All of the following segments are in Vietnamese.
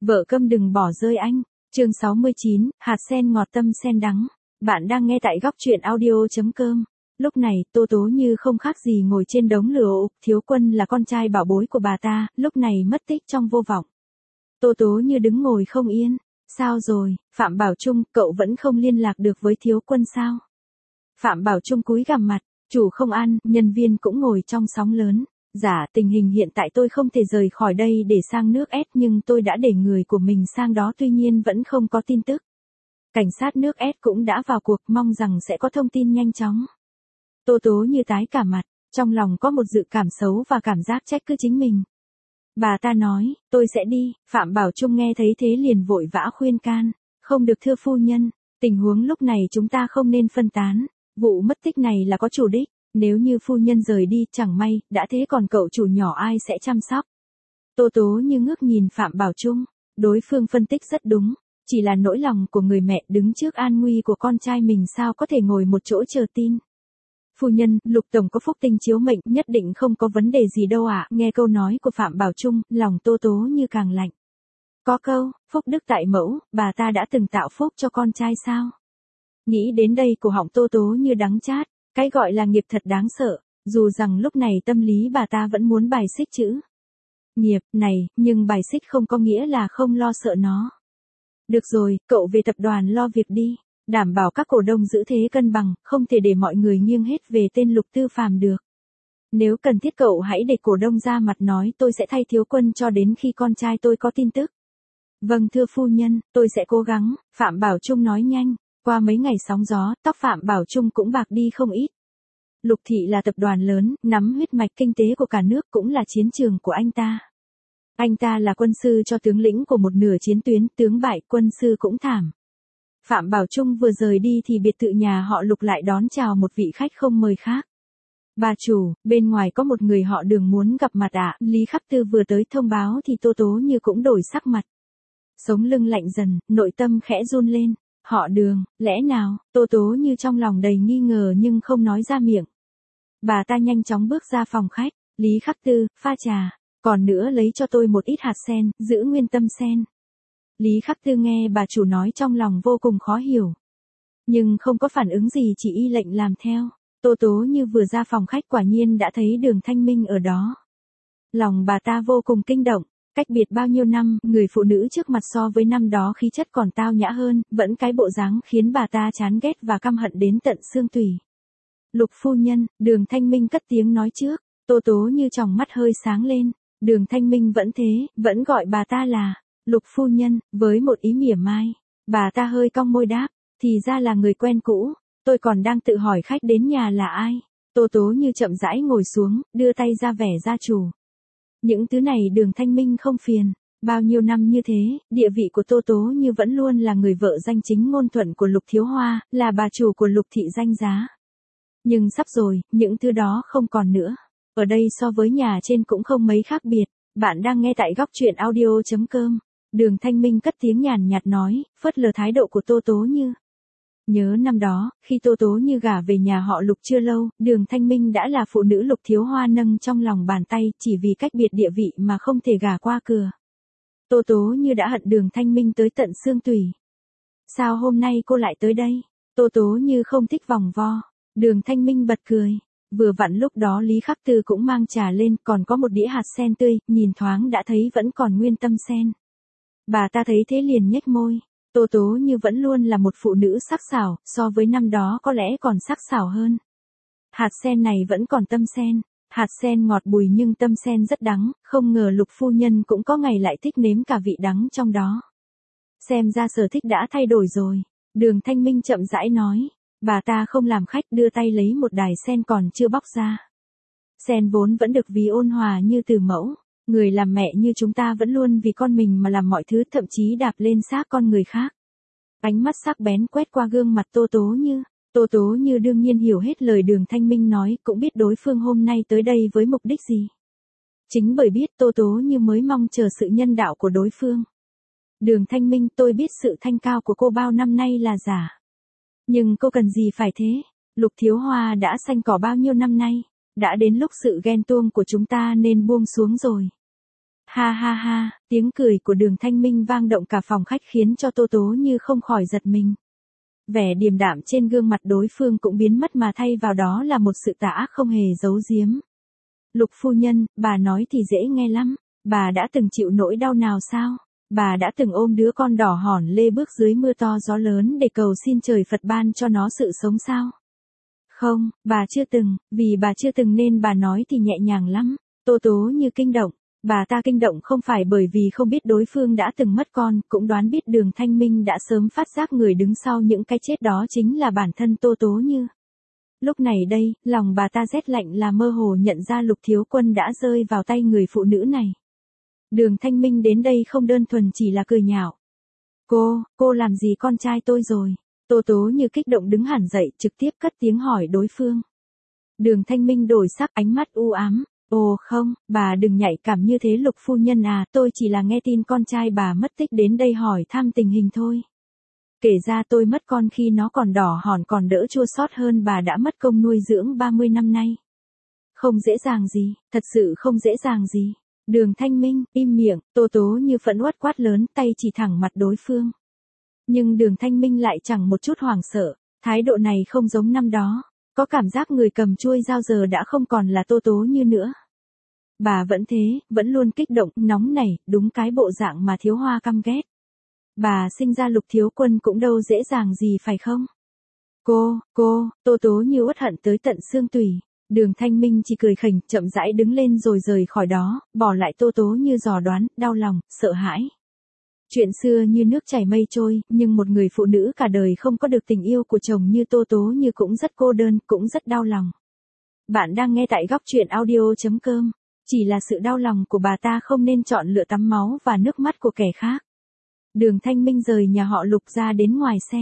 Vợ câm đừng bỏ rơi anh. Chương 69, hạt sen ngọt tâm sen đắng. Bạn đang nghe tại góc truyện audio.com. Lúc này, Tô Tố Như không khác gì ngồi trên đống lửa. Thiếu Quân là con trai bảo bối của bà ta, lúc này mất tích trong vô vọng. Tô Tố Như đứng ngồi không yên. Sao rồi, Phạm Bảo Trung, cậu vẫn không liên lạc được với Thiếu Quân sao? Phạm Bảo Trung cúi gằm mặt, chủ không ăn, nhân viên cũng ngồi trong sóng lớn. Dạ, tình hình hiện tại tôi không thể rời khỏi đây để sang nước S, nhưng tôi đã để người của mình sang đó, tuy nhiên vẫn không có tin tức. Cảnh sát nước S cũng đã vào cuộc, mong rằng sẽ có thông tin nhanh chóng. Tô Tố Như tái cả mặt, trong lòng có một dự cảm xấu và cảm giác trách cứ chính mình. Bà ta nói, tôi sẽ đi. Phạm Bảo Trung nghe thấy thế liền vội vã khuyên can. Không được thưa phu nhân, tình huống lúc này chúng ta không nên phân tán. Vụ mất tích này là có chủ đích. Nếu như phu nhân rời đi, chẳng may, đã thế còn cậu chủ nhỏ ai sẽ chăm sóc. Tô Tố Như ngước nhìn Phạm Bảo Trung. Đối phương phân tích rất đúng. Chỉ là nỗi lòng của người mẹ đứng trước an nguy của con trai mình, sao có thể ngồi một chỗ chờ tin. Phu nhân, Lục Tổng có phúc tinh chiếu mệnh, nhất định không có vấn đề gì đâu ạ. Nghe câu nói của Phạm Bảo Trung, lòng Tô Tố Như càng lạnh. Có câu, phúc đức tại mẫu, bà ta đã từng tạo phúc cho con trai sao? Nghĩ đến đây cổ họng Tô Tố Như đắng chát. Cái gọi là nghiệp thật đáng sợ, dù rằng lúc này tâm lý bà ta vẫn muốn bài xích chữ nghiệp này, nhưng bài xích không có nghĩa là không lo sợ nó. Được rồi, cậu về tập đoàn lo việc đi, đảm bảo các cổ đông giữ thế cân bằng, không thể để mọi người nghiêng hết về tên Lục Tư Phàm được. Nếu cần thiết cậu hãy để cổ đông ra mặt nói, tôi sẽ thay Thiếu Quân cho đến khi con trai tôi có tin tức. Vâng thưa phu nhân, tôi sẽ cố gắng. Phạm Bảo Trung nói nhanh. Qua mấy ngày sóng gió, tóc Phạm Bảo Trung cũng bạc đi không ít. Lục Thị là tập đoàn lớn, nắm huyết mạch kinh tế của cả nước, cũng là chiến trường của anh ta. Anh ta là quân sư cho tướng lĩnh của một nửa chiến tuyến, tướng bại, quân sư cũng thảm. Phạm Bảo Trung vừa rời đi thì biệt thự nhà họ Lục lại đón chào một vị khách không mời khác. Bà chủ, bên ngoài có một người họ Đường muốn gặp mặt ạ. Lý Khắc Tư vừa tới thông báo thì Tô Tố Như cũng đổi sắc mặt. Sống lưng lạnh dần, nội tâm khẽ run lên. Họ Đường, lẽ nào? Tô Tố Như trong lòng đầy nghi ngờ nhưng không nói ra miệng. Bà ta nhanh chóng bước ra phòng khách. Lý Khắc Tư, pha trà. Còn nữa lấy cho tôi một ít hạt sen, giữ nguyên tâm sen. Lý Khắc Tư nghe bà chủ nói trong lòng vô cùng khó hiểu. Nhưng không có phản ứng gì, chỉ y lệnh làm theo. Tô Tố Như vừa ra phòng khách quả nhiên đã thấy Đường Thanh Minh ở đó. Lòng bà ta vô cùng kinh động. Cách biệt bao nhiêu năm, người phụ nữ trước mặt so với năm đó khí chất còn tao nhã hơn, vẫn cái bộ dáng khiến bà ta chán ghét và căm hận đến tận xương tủy. Lục phu nhân, Đường Thanh Minh cất tiếng nói trước. Tô Tố Như tròng mắt hơi sáng lên. Đường Thanh Minh vẫn thế, vẫn gọi bà ta là Lục phu nhân, với một ý mỉa mai. Bà ta hơi cong môi đáp, thì ra là người quen cũ. Tôi còn đang tự hỏi khách đến nhà là ai. Tô Tố Như chậm rãi ngồi xuống, đưa tay ra vẻ gia chủ. Những thứ này Đường Thanh Minh không phiền. Bao nhiêu năm như thế, địa vị của Tô Tố Như vẫn luôn là người vợ danh chính ngôn thuận của Lục Thiếu Hoa, là bà chủ của Lục Thị danh giá. Nhưng sắp rồi, những thứ đó không còn nữa. Ở đây so với nhà trên cũng không mấy khác biệt. Bạn đang nghe tại góc truyện audio.com. Đường Thanh Minh cất tiếng nhàn nhạt nói, phớt lờ thái độ của Tô Tố Như. Nhớ năm đó, khi Tô Tố Như gả về nhà họ Lục chưa lâu, Đường Thanh Minh đã là phụ nữ Lục Thiếu Hoa nâng trong lòng bàn tay, chỉ vì cách biệt địa vị mà không thể gả qua cửa. Tô Tố Như đã hận Đường Thanh Minh tới tận xương tủy. Sao hôm nay cô lại tới đây? Tô Tố Như không thích vòng vo. Đường Thanh Minh bật cười. Vừa vặn lúc đó Lý Khắc Tư cũng mang trà lên, còn có một đĩa hạt sen tươi, nhìn thoáng đã thấy vẫn còn nguyên tâm sen. Bà ta thấy thế liền nhếch môi. Tô Tố Như vẫn luôn là một phụ nữ sắc sảo, so với năm đó có lẽ còn sắc sảo hơn. Hạt sen này vẫn còn tâm sen. Hạt sen ngọt bùi nhưng tâm sen rất đắng, không ngờ Lục phu nhân cũng có ngày lại thích nếm cả vị đắng trong đó. Xem ra sở thích đã thay đổi rồi. Đường Thanh Minh chậm rãi nói. Bà ta không làm khách, đưa tay lấy một đài sen còn chưa bóc ra. Sen vốn vẫn được ví ôn hòa như từ mẫu. Người làm mẹ như chúng ta vẫn luôn vì con mình mà làm mọi thứ, thậm chí đạp lên xác con người khác. Ánh mắt sắc bén quét qua gương mặt Tô Tố Như. Tô Tố Như đương nhiên hiểu hết lời Đường Thanh Minh nói, cũng biết đối phương hôm nay tới đây với mục đích gì. Chính bởi biết Tô Tố Như mới mong chờ sự nhân đạo của đối phương. Đường Thanh Minh, tôi biết sự thanh cao của cô bao năm nay là giả. Nhưng cô cần gì phải thế? Lục Thiếu Hoa đã xanh cỏ bao nhiêu năm nay. Đã đến lúc sự ghen tuông của chúng ta nên buông xuống rồi. Ha ha ha, tiếng cười của Đường Thanh Minh vang động cả phòng khách khiến cho Tô Tố Như không khỏi giật mình. Vẻ điềm đạm trên gương mặt đối phương cũng biến mất mà thay vào đó là một sự tà ác không hề giấu giếm. Lục phu nhân, bà nói thì dễ nghe lắm, bà đã từng chịu nỗi đau nào sao? Bà đã từng ôm đứa con đỏ hòn lê bước dưới mưa to gió lớn để cầu xin trời Phật ban cho nó sự sống sao? Không, bà chưa từng, vì bà chưa từng nên bà nói thì nhẹ nhàng lắm. Tô Tố Như kinh động. Bà ta kinh động không phải bởi vì không biết đối phương đã từng mất con, cũng đoán biết Đường Thanh Minh đã sớm phát giác người đứng sau những cái chết đó chính là bản thân Tô Tố Như. Lúc này đây, lòng bà ta rét lạnh là mơ hồ nhận ra Lục Thiếu Quân đã rơi vào tay người phụ nữ này. Đường Thanh Minh đến đây không đơn thuần chỉ là cười nhạo. Cô làm gì con trai tôi rồi? Tô Tố Như kích động đứng hẳn dậy trực tiếp cất tiếng hỏi đối phương. Đường Thanh Minh đổi sắc ánh mắt u ám. Ồ không, bà đừng nhạy cảm như thế Lục phu nhân à, tôi chỉ là nghe tin con trai bà mất tích đến đây hỏi thăm tình hình thôi. Kể ra tôi mất con khi nó còn đỏ hòn còn đỡ chua xót hơn bà đã mất công nuôi dưỡng 30 năm nay. Không dễ dàng gì, thật sự không dễ dàng gì. Đường Thanh Minh, im miệng, Tô Tố Như phẫn uất quát lớn tay chỉ thẳng mặt đối phương. Nhưng Đường Thanh Minh lại chẳng một chút hoảng sợ, thái độ này không giống năm đó. Có cảm giác người cầm chuôi dao giờ đã không còn là Tô Tố Như nữa. Bà vẫn thế, vẫn luôn kích động, nóng nảy, đúng cái bộ dạng mà Thiếu Hoa căm ghét. Bà sinh ra Lục Thiếu Quân cũng đâu dễ dàng gì phải không? Tô Tố Như uất hận tới tận xương tủy. Đường Thanh Minh chỉ cười khỉnh, chậm rãi đứng lên rồi rời khỏi đó, bỏ lại Tô Tố Như dò đoán, đau lòng, sợ hãi. Chuyện xưa như nước chảy mây trôi, nhưng một người phụ nữ cả đời không có được tình yêu của chồng như Tô Tố Như cũng rất cô đơn, cũng rất đau lòng. Bạn đang nghe tại góc truyện audio.com. Chỉ là sự đau lòng của bà ta không nên chọn lựa tắm máu và nước mắt của kẻ khác. Đường Thanh Minh rời nhà họ Lục ra đến ngoài xe.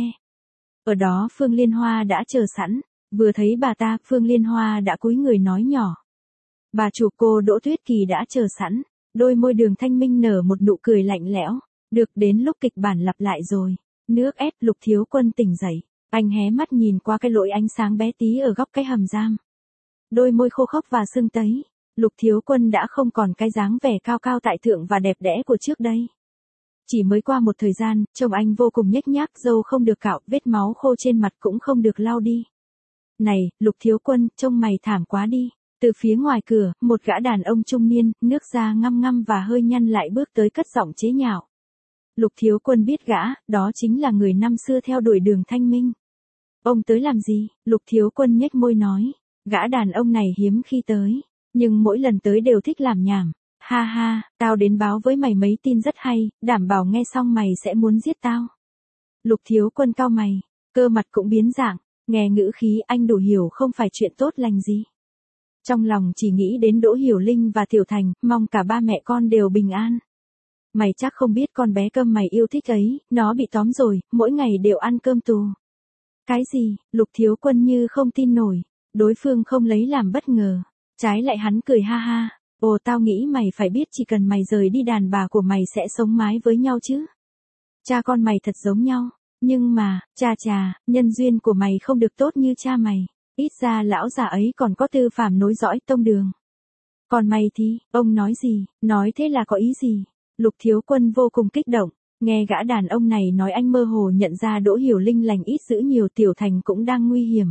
Ở đó Phương Liên Hoa đã chờ sẵn. Vừa thấy bà ta, Phương Liên Hoa đã cúi người nói nhỏ. Bà chủ cô Đỗ Tuyết Kỳ đã chờ sẵn. Đôi môi Đường Thanh Minh nở một nụ cười lạnh lẽo. Được đến lúc kịch bản lặp lại rồi. Nước ép Lục Thiếu Quân tỉnh dậy. Anh hé mắt nhìn qua cái lỗ ánh sáng bé tí ở góc cái hầm giam. Đôi môi khô khốc và sưng tấy. Lục Thiếu Quân đã không còn cái dáng vẻ cao cao tại thượng và đẹp đẽ của trước đây. Chỉ mới qua một thời gian, trông anh vô cùng nhếch nhác, râu không được cạo, vết máu khô trên mặt cũng không được lau đi. Này, Lục Thiếu Quân, trông mày thảm quá đi. Từ phía ngoài cửa, một gã đàn ông trung niên, nước da ngăm ngăm và hơi nhăn lại bước tới cất giọng chế nhạo. Lục Thiếu Quân biết gã, đó chính là người năm xưa theo đuổi Đường Thanh Minh. Ông tới làm gì? Lục Thiếu Quân nhếch môi nói. Gã đàn ông này hiếm khi tới. Nhưng mỗi lần tới đều thích làm nhảm. Ha ha, tao đến báo với mày mấy tin rất hay, đảm bảo nghe xong mày sẽ muốn giết tao. Lục Thiếu Quân cau mày, cơ mặt cũng biến dạng, nghe ngữ khí anh đủ hiểu không phải chuyện tốt lành gì. Trong lòng chỉ nghĩ đến Đỗ Hiểu Linh và Tiểu Thành, mong cả ba mẹ con đều bình an. Mày chắc không biết con bé câm mày yêu thích ấy, nó bị tóm rồi, mỗi ngày đều ăn cơm tù. Cái gì? Lục Thiếu Quân như không tin nổi, đối phương không lấy làm bất ngờ. Trái lại hắn cười ha ha, ồ tao nghĩ mày phải biết chỉ cần mày rời đi đàn bà của mày sẽ sống mái với nhau chứ. Cha con mày thật giống nhau, nhưng mà, chà, nhân duyên của mày không được tốt như cha mày, ít ra lão già ấy còn có tư phạm nối dõi tông đường. Còn mày thì, ông nói gì, nói thế là có ý gì? Lục Thiếu Quân vô cùng kích động, nghe gã đàn ông này nói anh mơ hồ nhận ra Đỗ Hiểu Linh lành ít dữ nhiều, Tiểu Thành cũng đang nguy hiểm.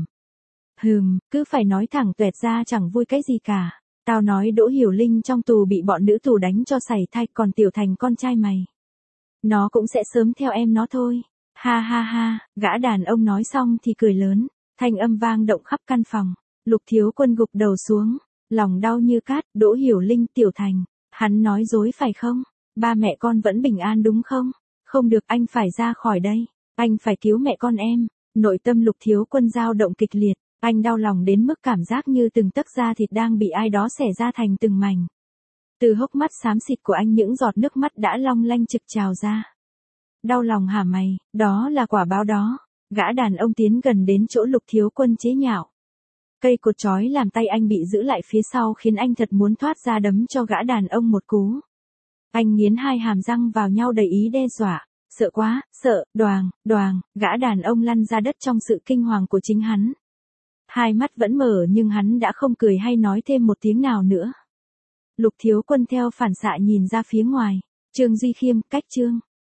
Cứ phải nói thẳng tuẹt ra chẳng vui cái gì cả. Tao nói Đỗ Hiểu Linh trong tù bị bọn nữ tù đánh cho sảy thai, còn Tiểu Thành con trai mày. Nó cũng sẽ sớm theo em nó thôi. Ha ha ha, gã đàn ông nói xong thì cười lớn, thanh âm vang động khắp căn phòng. Lục Thiếu Quân gục đầu xuống, lòng đau như cát, Đỗ Hiểu Linh, Tiểu Thành. Hắn nói dối phải không? Ba mẹ con vẫn bình an đúng không? Không được, anh phải ra khỏi đây. Anh phải cứu mẹ con em. Nội tâm Lục Thiếu Quân dao động kịch liệt. Anh đau lòng đến mức cảm giác như từng tấc da thịt đang bị ai đó xẻ ra thành từng mảnh. Từ hốc mắt xám xịt của anh những giọt nước mắt đã long lanh trực trào ra. Đau lòng hả mày, đó là quả báo đó. Gã đàn ông tiến gần đến chỗ Lục Thiếu Quân chế nhạo. Cây cột trói làm tay anh bị giữ lại phía sau khiến anh thật muốn thoát ra đấm cho gã đàn ông một cú. Anh nghiến hai hàm răng vào nhau đầy ý đe dọa. Sợ quá, sợ, đoàng, gã đàn ông lăn ra đất trong sự kinh hoàng của chính hắn. Hai mắt vẫn mở nhưng hắn đã không cười hay nói thêm một tiếng nào nữa. Lục Thiếu Quân theo phản xạ nhìn ra phía ngoài. Trương Duy Khiêm, cách Trương